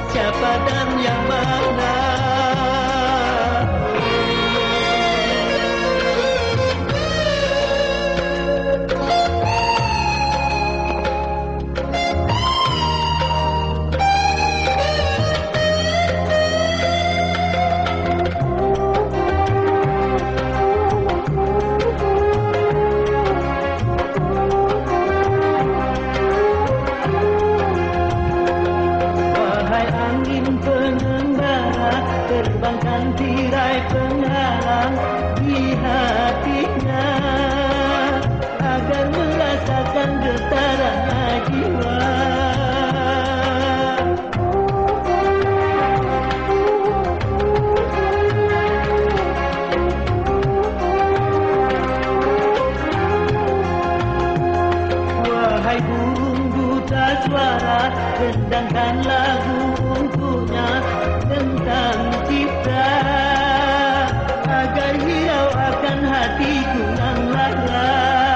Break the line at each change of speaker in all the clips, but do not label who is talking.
siapa dan yang mana. Terbangkan tirai penghalang di hatinya agar merasakan getaran jiwa. Wahai burung buta suara, rendangkan lagu untuknya tentang kita agar hirau akan hatiku yang lara.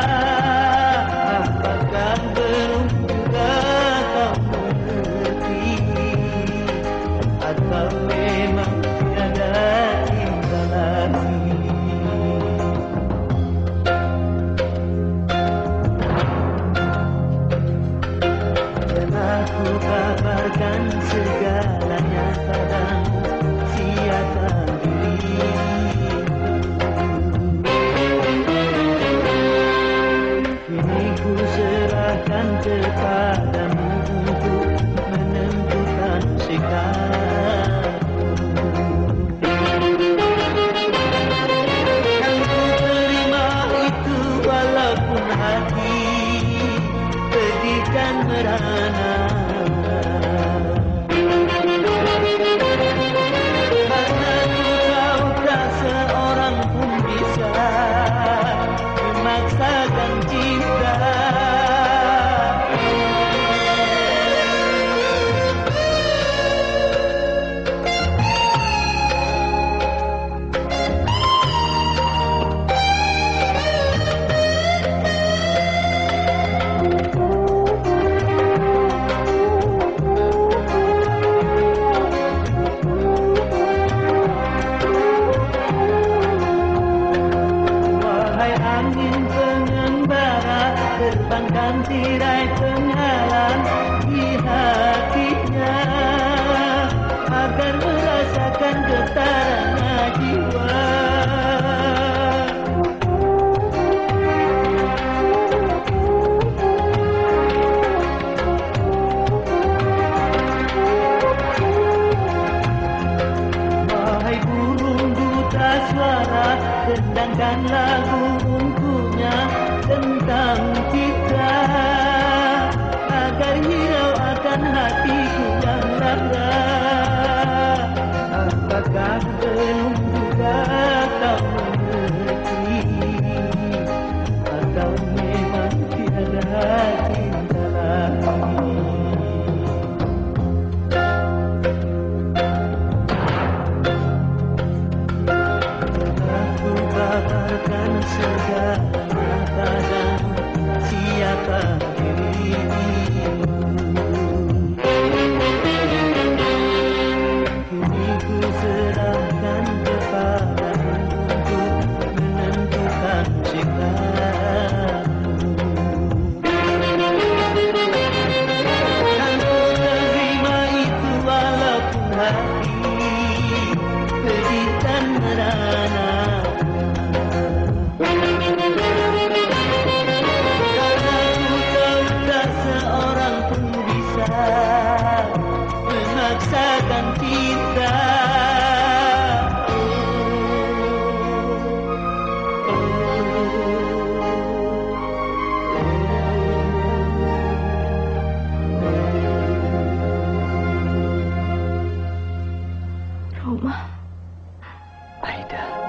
Apakah belum juga kau mengerti atau memang tiada cinta lagi? Dan aku kabarkan segalanya padamu, siapa dirimu. Kini ku serahkan kepadamu untuk menentukan sikapmu. Yang ku terima itu walaupun hati pedih dan merana. Memaksakan cinta, angin pengembara, terbangkan tirai penghalang di hatinya agar merasakan getaran jiwa. Wahai burung buta suara, rendangkan lagu untuknya tentang kita agar hirau akan hatiku yang lara. Apakah belum juga kau mengerti atau memang tiada cinta lagi? Kabarkan segalanya padamu, siapa dirimu. Kini ku serahkan kepadamu untuk menentukan sikapmu. Dan ku terima itu walaupun hati pedih dan merana. Memaksakan cinta,
Roma,
Aida.